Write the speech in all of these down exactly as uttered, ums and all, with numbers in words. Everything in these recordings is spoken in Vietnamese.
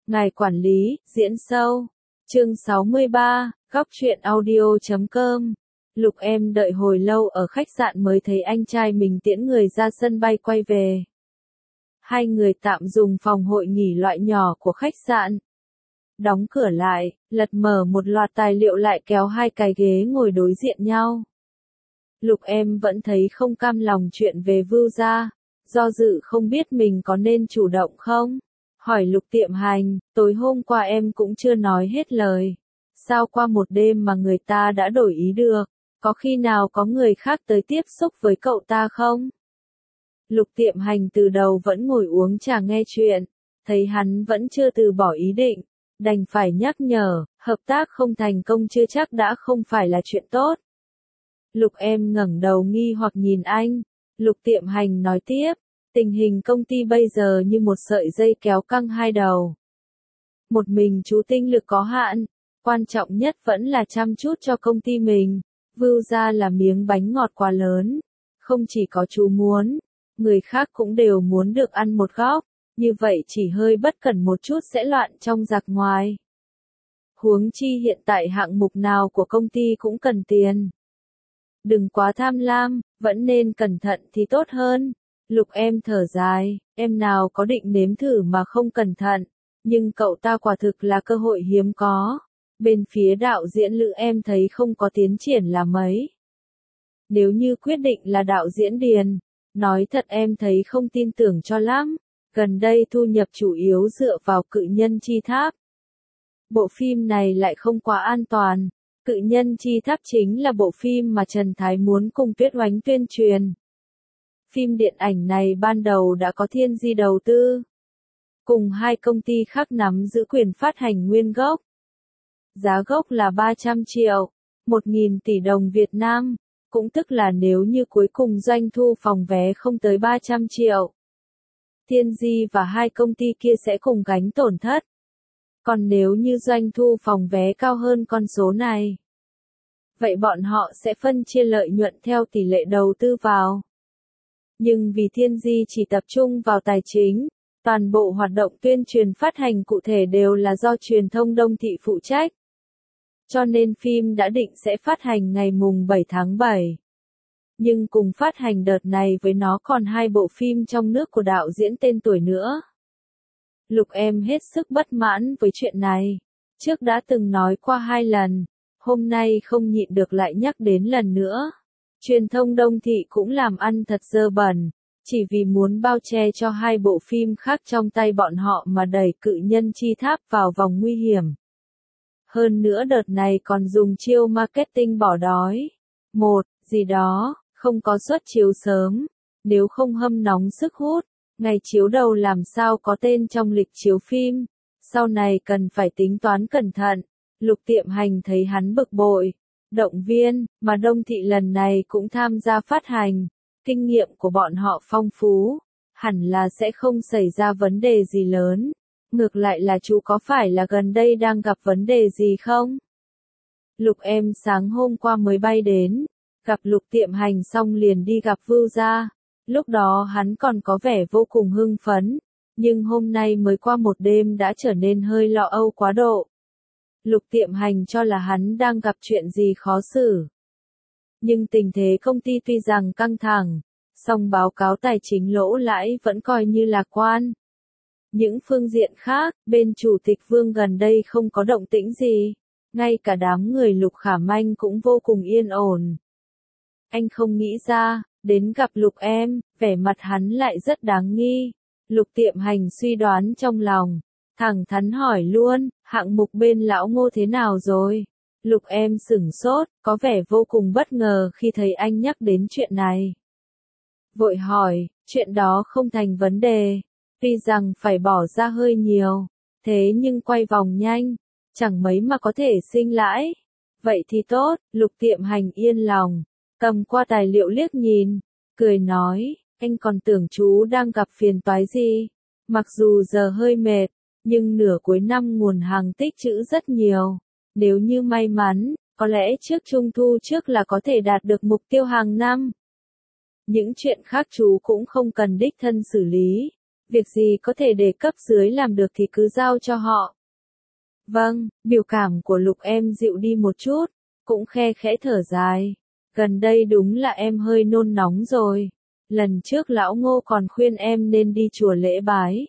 Ngài quản lý, diễn sâu. Chương sáu mươi ba, góc truyện audio chấm com. Lục em đợi hồi lâu ở khách sạn mới thấy anh trai mình tiễn người ra sân bay quay về. Hai người tạm dùng phòng hội nghỉ loại nhỏ của khách sạn. Đóng cửa lại, lật mở một loạt tài liệu lại kéo hai cái ghế ngồi đối diện nhau. Lục em vẫn thấy không cam lòng chuyện về Vưu gia, do dự không biết mình có nên chủ động không. Hỏi Lục Tiệm Hành, tối hôm qua em cũng chưa nói hết lời. Sao qua một đêm mà người ta đã đổi ý được, có khi nào có người khác tới tiếp xúc với cậu ta không? Lục Tiệm Hành từ đầu vẫn ngồi uống trà nghe chuyện, thấy hắn vẫn chưa từ bỏ ý định, đành phải nhắc nhở, hợp tác không thành công chưa chắc đã không phải là chuyện tốt. Lục em ngẩng đầu nghi hoặc nhìn anh, Lục Tiệm Hành nói tiếp, tình hình công ty bây giờ như một sợi dây kéo căng hai đầu. Một mình chú tinh lực có hạn, quan trọng nhất vẫn là chăm chút cho công ty mình, Vưu gia là miếng bánh ngọt quá lớn, không chỉ có chú muốn, người khác cũng đều muốn được ăn một góc, như vậy chỉ hơi bất cẩn một chút sẽ loạn trong giặc ngoài. Huống chi hiện tại hạng mục nào của công ty cũng cần tiền. Đừng quá tham lam, vẫn nên cẩn thận thì tốt hơn. Lục em thở dài, em nào có định nếm thử mà không cẩn thận, nhưng cậu ta quả thực là cơ hội hiếm có. Bên phía đạo diễn Lữ em thấy không có tiến triển là mấy. Nếu như quyết định là đạo diễn Điền, nói thật em thấy không tin tưởng cho lắm, gần đây thu nhập chủ yếu dựa vào Cự Nhân Chi Tháp. Bộ phim này lại không quá an toàn. Cự Nhân Chi Tháp chính là bộ phim mà Trần Thái muốn cùng Tuyết Oánh tuyên truyền. Phim điện ảnh này ban đầu đã có Thiên Di đầu tư, cùng hai công ty khác nắm giữ quyền phát hành nguyên gốc. Giá gốc là ba trăm triệu, một nghìn tỷ đồng Việt Nam, cũng tức là nếu như cuối cùng doanh thu phòng vé không tới ba trăm triệu. Thiên Di và hai công ty kia sẽ cùng gánh tổn thất. Còn nếu như doanh thu phòng vé cao hơn con số này, vậy bọn họ sẽ phân chia lợi nhuận theo tỷ lệ đầu tư vào. Nhưng vì Thiên Di chỉ tập trung vào tài chính, toàn bộ hoạt động tuyên truyền phát hành cụ thể đều là do truyền thông Đông Thị phụ trách. Cho nên phim đã định sẽ phát hành ngày mùng bảy tháng bảy. Nhưng cùng phát hành đợt này với nó còn hai bộ phim trong nước của đạo diễn tên tuổi nữa. Lục em hết sức bất mãn với chuyện này. Trước đã từng nói qua hai lần, hôm nay không nhịn được lại nhắc đến lần nữa. Truyền thông Đông Thị cũng làm ăn thật dơ bẩn, chỉ vì muốn bao che cho hai bộ phim khác trong tay bọn họ mà đẩy Cự Nhân Chi Tháp vào vòng nguy hiểm. Hơn nữa đợt này còn dùng chiêu marketing bỏ đói. Một, gì đó, không có suất chiếu sớm, nếu không hâm nóng sức hút, ngày chiếu đầu làm sao có tên trong lịch chiếu phim, sau này cần phải tính toán cẩn thận. Lục Tiệm Hành thấy hắn bực bội, động viên, mà Đông Thị lần này cũng tham gia phát hành, kinh nghiệm của bọn họ phong phú, hẳn là sẽ không xảy ra vấn đề gì lớn. Ngược lại là chú có phải là gần đây đang gặp vấn đề gì không? Lục em sáng hôm qua mới bay đến, gặp Lục Tiệm Hành xong liền đi gặp Vưu gia. Lúc đó hắn còn có vẻ vô cùng hưng phấn, nhưng hôm nay mới qua một đêm đã trở nên hơi lo âu quá độ. Lục Tiệm Hành cho là hắn đang gặp chuyện gì khó xử. Nhưng tình thế công ty tuy rằng căng thẳng, song báo cáo tài chính lỗ lãi vẫn coi như lạc quan. Những phương diện khác, bên chủ tịch Vương gần đây không có động tĩnh gì, ngay cả đám người Lục Khả Manh cũng vô cùng yên ổn. Anh không nghĩ ra, đến gặp Lục em, vẻ mặt hắn lại rất đáng nghi. Lục Tiệm Hành suy đoán trong lòng, thẳng thắn hỏi luôn, hạng mục bên lão Ngô thế nào rồi? Lục em sửng sốt, có vẻ vô cùng bất ngờ khi thấy anh nhắc đến chuyện này. Vội hỏi, chuyện đó không thành vấn đề, tuy rằng phải bỏ ra hơi nhiều, thế nhưng quay vòng nhanh, chẳng mấy mà có thể sinh lãi. Vậy thì tốt, Lục Tiệm Hành yên lòng, cầm qua tài liệu liếc nhìn, cười nói, anh còn tưởng chú đang gặp phiền toái gì. Mặc dù giờ hơi mệt, nhưng nửa cuối năm nguồn hàng tích trữ rất nhiều. Nếu như may mắn, có lẽ trước Trung thu trước là có thể đạt được mục tiêu hàng năm. Những chuyện khác chú cũng không cần đích thân xử lý. Việc gì có thể để cấp dưới làm được thì cứ giao cho họ. Vâng, biểu cảm của Lục Em dịu đi một chút, cũng khe khẽ thở dài. Gần đây đúng là em hơi nôn nóng rồi. Lần trước lão Ngô còn khuyên em nên đi chùa lễ bái.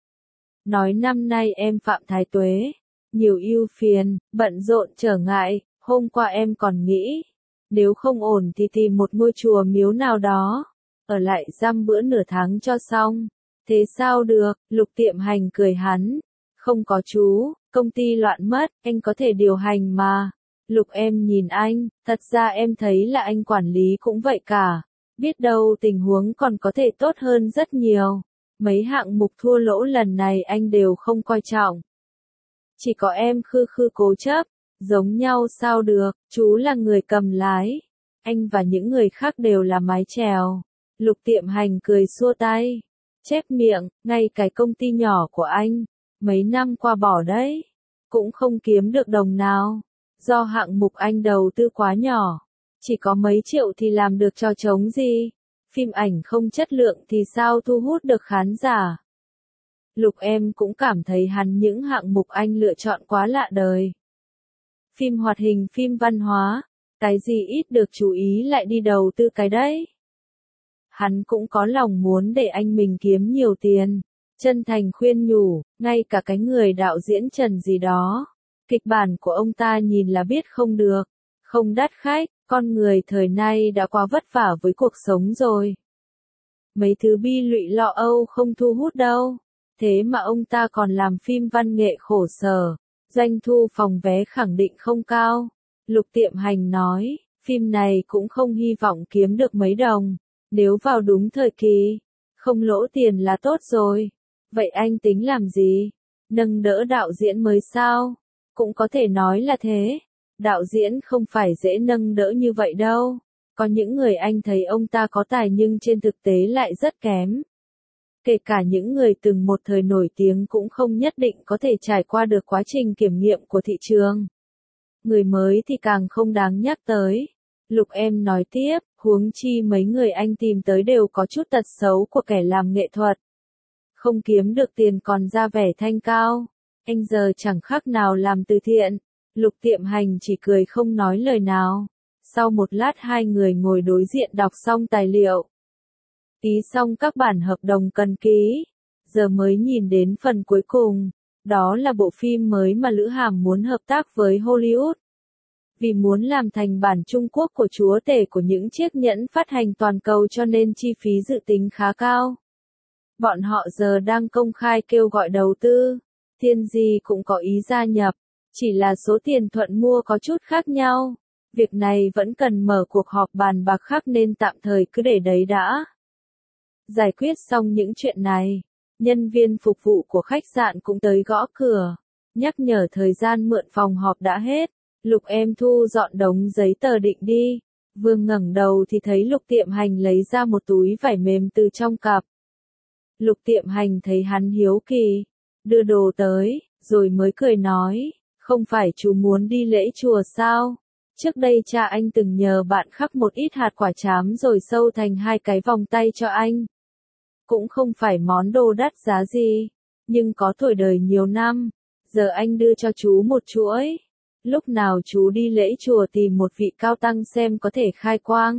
Nói năm nay em phạm thái tuế, nhiều ưu phiền, bận rộn trở ngại, hôm qua em còn nghĩ, nếu không ổn thì tìm một ngôi chùa miếu nào đó, ở lại giam bữa nửa tháng cho xong. Thế sao được, Lục Tiệm Hành cười hắn. Không có chú, công ty loạn mất, anh có thể điều hành mà. Lục Em nhìn anh, thật ra em thấy là anh quản lý cũng vậy cả. Biết đâu tình huống còn có thể tốt hơn rất nhiều. Mấy hạng mục thua lỗ lần này anh đều không coi trọng. Chỉ có em khư khư cố chấp, giống nhau sao được, chú là người cầm lái. Anh và những người khác đều là mái chèo. Lục Tiệm Hành cười xua tay. Chép miệng, ngay cái công ty nhỏ của anh, mấy năm qua bỏ đấy, cũng không kiếm được đồng nào. Do hạng mục anh đầu tư quá nhỏ, chỉ có mấy triệu thì làm được trò trống gì. Phim ảnh không chất lượng thì sao thu hút được khán giả. Lục Em cũng cảm thấy hắn những hạng mục anh lựa chọn quá lạ đời. Phim hoạt hình, phim văn hóa, cái gì ít được chú ý lại đi đầu tư cái đấy. Hắn cũng có lòng muốn để anh mình kiếm nhiều tiền. Chân thành khuyên nhủ, ngay cả cái người đạo diễn Trần gì đó. Kịch bản của ông ta nhìn là biết không được. Không đắt khách, con người thời nay đã quá vất vả với cuộc sống rồi. Mấy thứ bi lụy lo âu không thu hút đâu. Thế mà ông ta còn làm phim văn nghệ khổ sở. Doanh thu phòng vé khẳng định không cao. Lục Tiệm Hành nói, phim này cũng không hy vọng kiếm được mấy đồng. Nếu vào đúng thời kỳ, không lỗ tiền là tốt rồi. Vậy anh tính làm gì? Nâng đỡ đạo diễn mới sao? Cũng có thể nói là thế. Đạo diễn không phải dễ nâng đỡ như vậy đâu. Có những người anh thấy ông ta có tài nhưng trên thực tế lại rất kém. Kể cả những người từng một thời nổi tiếng cũng không nhất định có thể trải qua được quá trình kiểm nghiệm của thị trường. Người mới thì càng không đáng nhắc tới. Lục Em nói tiếp, huống chi mấy người anh tìm tới đều có chút tật xấu của kẻ làm nghệ thuật. Không kiếm được tiền còn ra vẻ thanh cao. Anh giờ chẳng khác nào làm từ thiện. Lục Tiệm Hành chỉ cười không nói lời nào. Sau một lát hai người ngồi đối diện đọc xong tài liệu. Ký xong các bản hợp đồng cần ký. Giờ mới nhìn đến phần cuối cùng. Đó là bộ phim mới mà Lữ Hàm muốn hợp tác với Hollywood. Vì muốn làm thành bản Trung Quốc của chúa tể của những chiếc nhẫn phát hành toàn cầu cho nên chi phí dự tính khá cao. Bọn họ giờ đang công khai kêu gọi đầu tư. Thiên Di cũng có ý gia nhập. Chỉ là số tiền thuận mua có chút khác nhau. Việc này vẫn cần mở cuộc họp bàn bạc khác nên tạm thời cứ để đấy đã. Giải quyết xong những chuyện này, nhân viên phục vụ của khách sạn cũng tới gõ cửa. Nhắc nhở thời gian mượn phòng họp đã hết. Lục Em thu dọn đống giấy tờ định đi. Vương ngẩng đầu thì thấy Lục Tiệm Hành lấy ra một túi vải mềm từ trong cặp. Lục Tiệm Hành thấy hắn hiếu kỳ, đưa đồ tới, rồi mới cười nói, không phải chú muốn đi lễ chùa sao? Trước đây cha anh từng nhờ bạn khắc một ít hạt quả trám rồi sâu thành hai cái vòng tay cho anh. Cũng không phải món đồ đắt giá gì, nhưng có tuổi đời nhiều năm, giờ anh đưa cho chú một chuỗi. Lúc nào chú đi lễ chùa tìm một vị cao tăng xem có thể khai quang.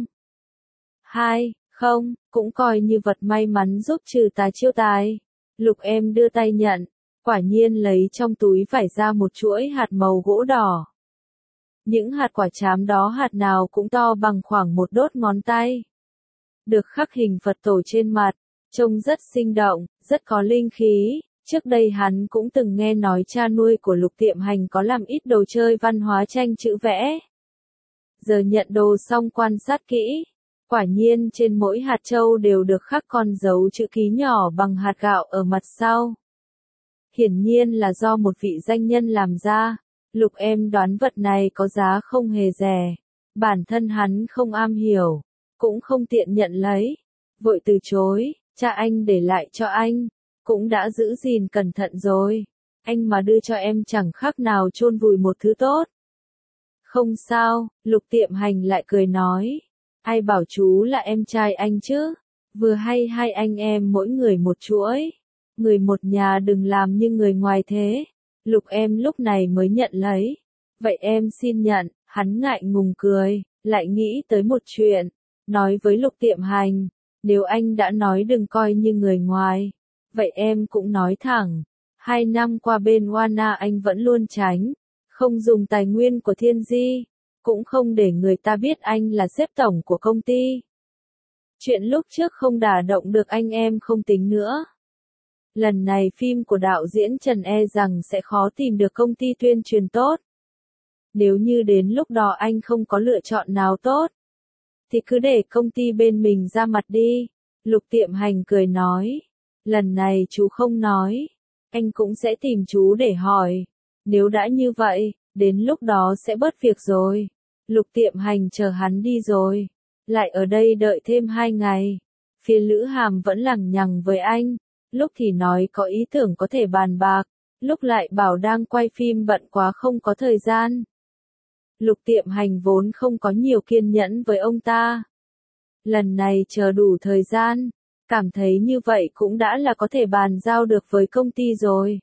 Hai, không, cũng coi như vật may mắn giúp trừ tà chiêu tài. Lục Em đưa tay nhận, quả nhiên lấy trong túi vải ra một chuỗi hạt màu gỗ đỏ. Những hạt quả trám đó hạt nào cũng to bằng khoảng một đốt ngón tay. Được khắc hình Phật tổ trên mặt, trông rất sinh động, rất có linh khí. Trước đây hắn cũng từng nghe nói cha nuôi của Lục Tiệm Hành có làm ít đồ chơi văn hóa tranh chữ vẽ. Giờ nhận đồ xong quan sát kỹ. Quả nhiên trên mỗi hạt châu đều được khắc con dấu chữ ký nhỏ bằng hạt gạo ở mặt sau. Hiển nhiên là do một vị danh nhân làm ra. Lục Em đoán vật này có giá không hề rẻ. Bản thân hắn không am hiểu, cũng không tiện nhận lấy. Vội từ chối, cha anh để lại cho anh. Cũng đã giữ gìn cẩn thận rồi. Anh mà đưa cho em chẳng khác nào chôn vùi một thứ tốt. Không sao, Lục Tiệm Hành lại cười nói. Ai bảo chú là em trai anh chứ? Vừa hay hai anh em mỗi người một chuỗi. người một nhà đừng làm như người ngoài thế. Lục em lúc này mới nhận lấy. Vậy em xin nhận, hắn ngại ngùng cười, lại nghĩ tới một chuyện. Nói với Lục Tiệm Hành, nếu anh đã nói đừng coi như người ngoài, vậy em cũng nói thẳng. Hai năm qua bên Wana anh vẫn luôn tránh, không dùng tài nguyên của Thiên Di, cũng không để người ta biết anh là sếp tổng của công ty. Chuyện lúc trước không đả động được anh em không tính nữa. Lần này phim của đạo diễn Trần e rằng sẽ khó tìm được công ty tuyên truyền tốt. Nếu như đến lúc đó anh không có lựa chọn nào tốt, thì cứ để công ty bên mình ra mặt đi. Lục Tiệm Hành cười nói, lần này chú không nói, anh cũng sẽ tìm chú để hỏi. Nếu đã như vậy, đến lúc đó sẽ bớt việc rồi. Lục Tiệm Hành chờ hắn đi rồi, lại ở đây đợi thêm hai ngày. Phía Lữ Hàm vẫn lằng nhằng với anh, lúc thì nói có ý tưởng có thể bàn bạc, lúc lại bảo đang quay phim bận quá không có thời gian. Lục Tiệm Hành vốn không có nhiều kiên nhẫn với ông ta. Lần này chờ đủ thời gian, cảm thấy như vậy cũng đã là có thể bàn giao được với công ty rồi.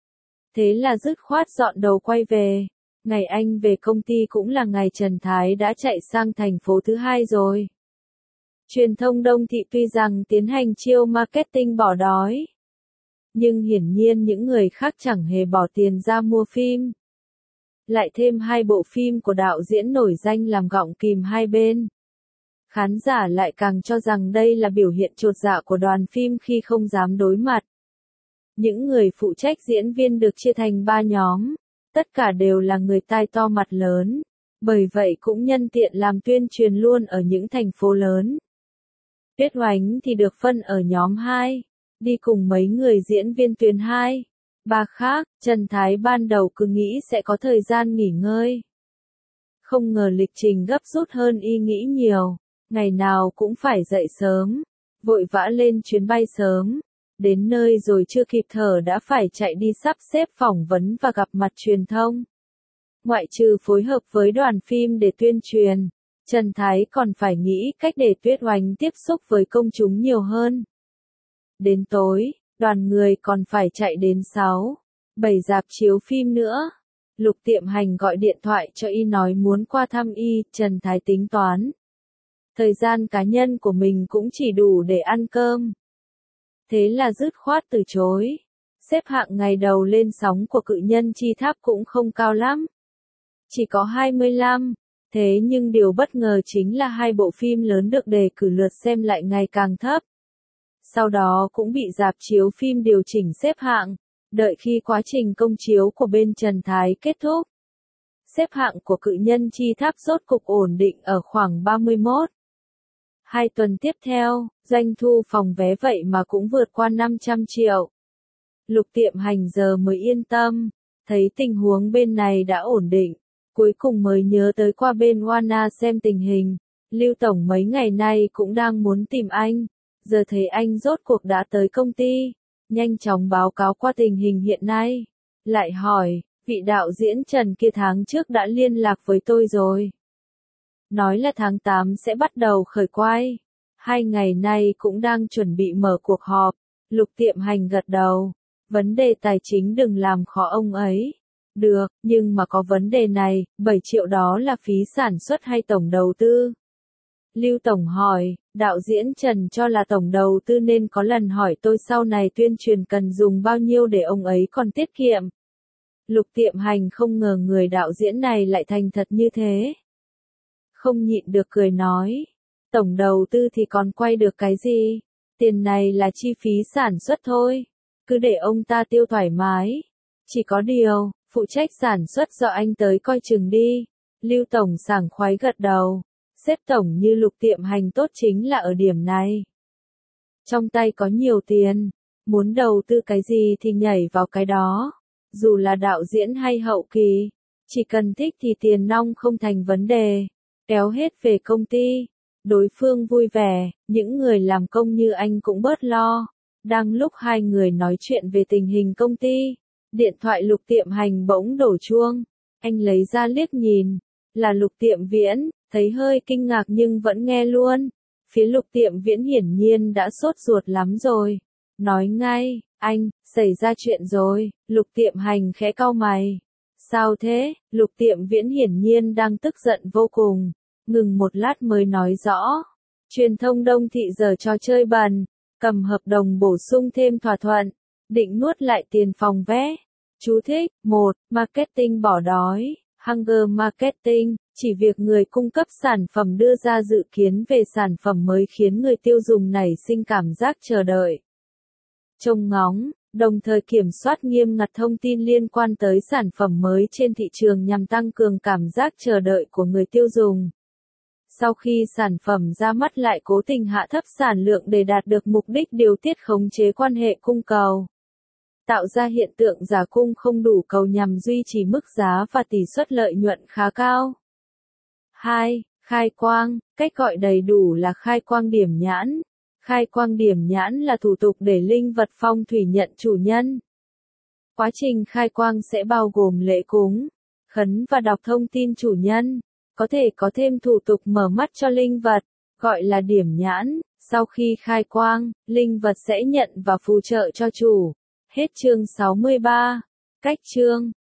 Thế là dứt khoát dọn đầu quay về. Ngày anh về công ty cũng là ngày Trần Thái đã chạy sang thành phố thứ hai rồi. Truyền thông Đông Thị tuy rằng tiến hành chiêu marketing bỏ đói, nhưng hiển nhiên những người khác chẳng hề bỏ tiền ra mua phim. Lại thêm hai bộ phim của đạo diễn nổi danh làm gọng kìm hai bên. Khán giả lại càng cho rằng đây là biểu hiện chột dạ của đoàn phim khi không dám đối mặt. Những người phụ trách diễn viên được chia thành ba nhóm, tất cả đều là người tai to mặt lớn, bởi vậy cũng nhân tiện làm tuyên truyền luôn ở những thành phố lớn. Tuyết Oánh thì được phân ở nhóm hai, đi cùng mấy người diễn viên tuyến hai. Ba khác, Trần Thái ban đầu cứ nghĩ sẽ có thời gian nghỉ ngơi. Không ngờ lịch trình gấp rút hơn y nghĩ nhiều, ngày nào cũng phải dậy sớm, vội vã lên chuyến bay sớm. Đến nơi rồi chưa kịp thở đã phải chạy đi sắp xếp phỏng vấn và gặp mặt truyền thông. Ngoại trừ phối hợp với đoàn phim để tuyên truyền, Trần Thái còn phải nghĩ cách để Tuyết Oánh tiếp xúc với công chúng nhiều hơn. Đến tối, đoàn người còn phải chạy đến sáu, bảy rạp chiếu phim nữa. Lục Tiệm Hành gọi điện thoại cho y nói muốn qua thăm y, Trần Thái tính toán. Thời gian cá nhân của mình cũng chỉ đủ để ăn cơm. Thế là dứt khoát từ chối. Xếp hạng ngày đầu lên sóng của Cự Nhân Chi Tháp cũng không cao lắm. Chỉ có hai mươi lăm. Thế nhưng điều bất ngờ chính là hai bộ phim lớn được đề cử lượt xem lại ngày càng thấp. Sau đó cũng bị rạp chiếu phim điều chỉnh xếp hạng, đợi khi quá trình công chiếu của bên Trần Thái kết thúc. Xếp hạng của Cự Nhân Chi Tháp rốt cục ổn định ở khoảng ba mươi mốt. Hai tuần tiếp theo, doanh thu phòng vé vậy mà cũng vượt qua năm trăm triệu. Lục Tiệm Hành giờ mới yên tâm, thấy tình huống bên này đã ổn định, cuối cùng mới nhớ tới qua bên Wana xem tình hình. Lưu Tổng mấy ngày nay cũng đang muốn tìm anh, giờ thấy anh rốt cuộc đã tới công ty, nhanh chóng báo cáo qua tình hình hiện nay. Lại hỏi, vị đạo diễn Trần kia tháng trước đã liên lạc với tôi rồi. Nói là tháng tám sẽ bắt đầu khởi quay. Hai ngày nay cũng đang chuẩn bị mở cuộc họp. Lục Tiệm Hành gật đầu. Vấn đề tài chính đừng làm khó ông ấy. Được, nhưng mà có vấn đề này, bảy triệu đó là phí sản xuất hay tổng đầu tư? Lưu Tổng hỏi, đạo diễn Trần cho là tổng đầu tư nên có lần hỏi tôi sau này tuyên truyền cần dùng bao nhiêu để ông ấy còn tiết kiệm. Lục Tiệm Hành không ngờ người đạo diễn này lại thành thật như thế. Không nhịn được cười nói, tổng đầu tư thì còn quay được cái gì, tiền này là chi phí sản xuất thôi, cứ để ông ta tiêu thoải mái. Chỉ có điều, phụ trách sản xuất do anh tới coi chừng đi. Lưu Tổng sảng khoái gật đầu, sếp tổng như Lục Tiệm Hành tốt chính là ở điểm này. Trong tay có nhiều tiền, muốn đầu tư cái gì thì nhảy vào cái đó, dù là đạo diễn hay hậu kỳ, chỉ cần thích thì tiền nong không thành vấn đề. Kéo hết về công ty, đối phương vui vẻ, những người làm công như anh cũng bớt lo. Đang lúc hai người nói chuyện về tình hình công ty, điện thoại Lục Tiệm Hành bỗng đổ chuông. Anh lấy ra liếc nhìn, là Lục Tiệm Viễn, thấy hơi kinh ngạc nhưng vẫn nghe luôn. Phía Lục Tiệm Viễn hiển nhiên đã sốt ruột lắm rồi, nói ngay, Anh, xảy ra chuyện rồi, Lục Tiệm Hành khẽ cau mày. Sao thế? Lục Tiệm Viễn hiển nhiên đang tức giận vô cùng, ngừng một lát mới nói rõ. Truyền thông Đông Thị giờ trò chơi bẩn, cầm hợp đồng bổ sung thêm thỏa thuận, định nuốt lại tiền phòng vé. Chú thích, một, marketing bỏ đói, hunger marketing, chỉ việc người cung cấp sản phẩm đưa ra dự kiến về sản phẩm mới khiến người tiêu dùng nảy sinh cảm giác chờ đợi, trông ngóng, đồng thời kiểm soát nghiêm ngặt thông tin liên quan tới sản phẩm mới trên thị trường nhằm tăng cường cảm giác chờ đợi của người tiêu dùng. Sau khi sản phẩm ra mắt lại cố tình hạ thấp sản lượng để đạt được mục đích điều tiết khống chế quan hệ cung cầu, tạo ra hiện tượng giả cung không đủ cầu nhằm duy trì mức giá và tỷ suất lợi nhuận khá cao. hai. Khai quang, cách gọi đầy đủ là khai quang điểm nhãn. Khai quang điểm nhãn là thủ tục để linh vật phong thủy nhận chủ nhân. Quá trình khai quang sẽ bao gồm lễ cúng, khấn và đọc thông tin chủ nhân, có thể có thêm thủ tục mở mắt cho linh vật, gọi là điểm nhãn. Sau khi khai quang, linh vật sẽ nhận và phù trợ cho chủ. Hết chương sáu mươi ba. Cách chương